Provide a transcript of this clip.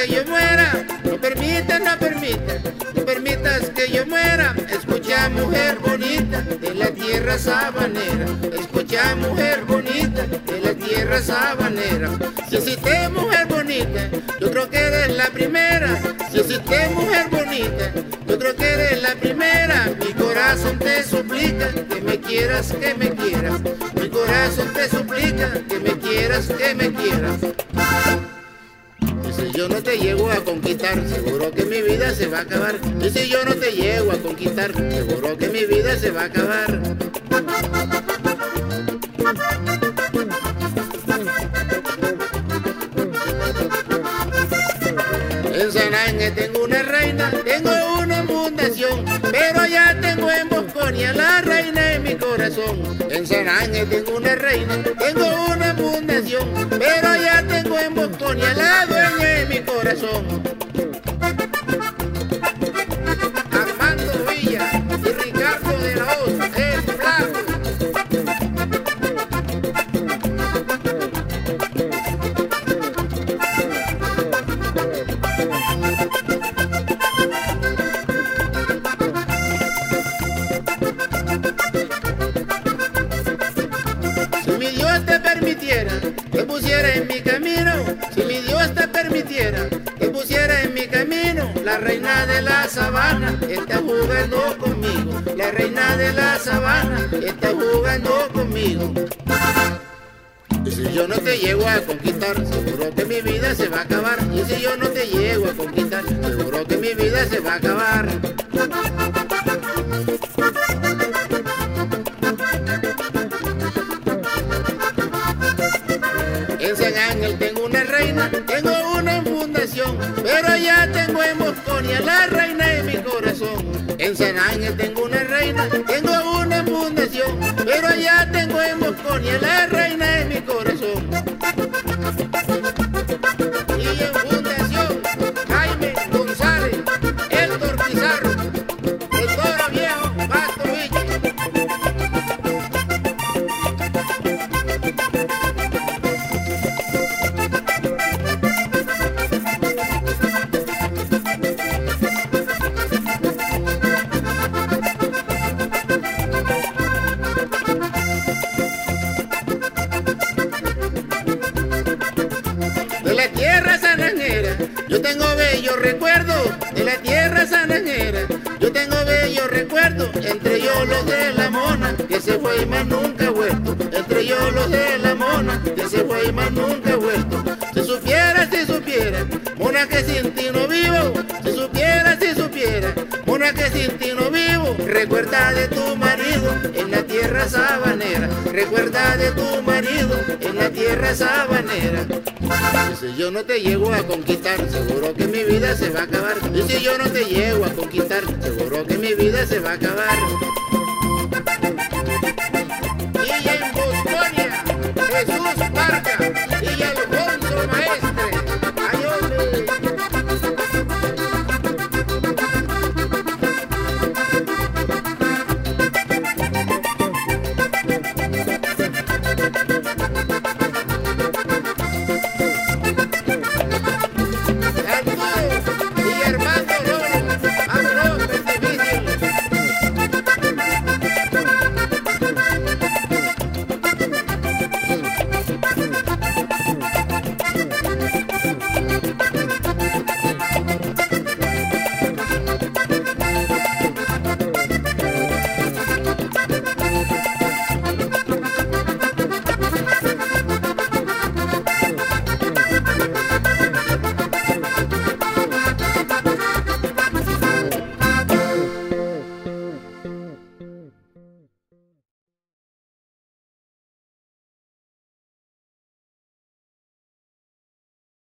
que yo muera, no permitas, no permitas, no permitas que yo muera. Escucha, mujer bonita de la tierra sabanera, escucha, mujer bonita de la tierra sabanera. Si existe mujer bonita, yo creo que eres la primera. Si existe mujer bonita, yo creo que eres la primera. Mi corazón te suplica que me quieras, que me quieras. Mi corazón te suplica que me quieras, que me quieras. Y si yo no te llego a conquistar, seguro que mi vida se va a acabar. Y si yo no te llego a conquistar, seguro que mi vida se va a acabar. En San Ángel tengo una reina, tengo una fundación, pero ya tengo en Bosconia la reina en mi corazón. En San Ángel tengo una reina, tengo una fundación, pero ya tengo en Bosconia la dueña en mi corazón. Armando Villa y Ricardo de la Hoz, el Flaco. Si mi Dios te permitiera que pusiera en mi camino, si mi Dios te permitiera que pusiera en mi camino, la reina de la sabana está jugando conmigo, la reina de la sabana está jugando conmigo. Y si yo no te llego a conquistar, seguro que mi vida se va a acabar. Y si yo no te llego a conquistar, seguro que mi vida se va a acabar. En San Ángel tengo una reina, tengo una fundación, pero ya tengo en Bosconia la reina en mi corazón. En San Ángel tengo una reina, tengo una fundación, pero ya tengo en Bosconia la reina en mi corazón. Y en fundación, Jaime González, Héctor Pizarro, el Toro Viejo, Pasto Villa. De la tierra sananera, yo tengo bellos recuerdos. De la tierra sananera, yo tengo bellos recuerdos. Entre ellos los de la mona, que se fue y más nunca ha vuelto. Entre ellos los de la mona, que se fue y más nunca ha vuelto. Si supiera, mona, que sin ti no vivo. Si supiera, mona, que sin ti no vivo. Recuerda de tu marido en la tierra sabanera. Recuerda de tu marido en la tierra sabanera. Y si yo no te llego a conquistar, seguro que mi vida se va a acabar. Y si yo no te llego a conquistar, seguro que mi vida se va a acabar. Y en Bosconia, Jesús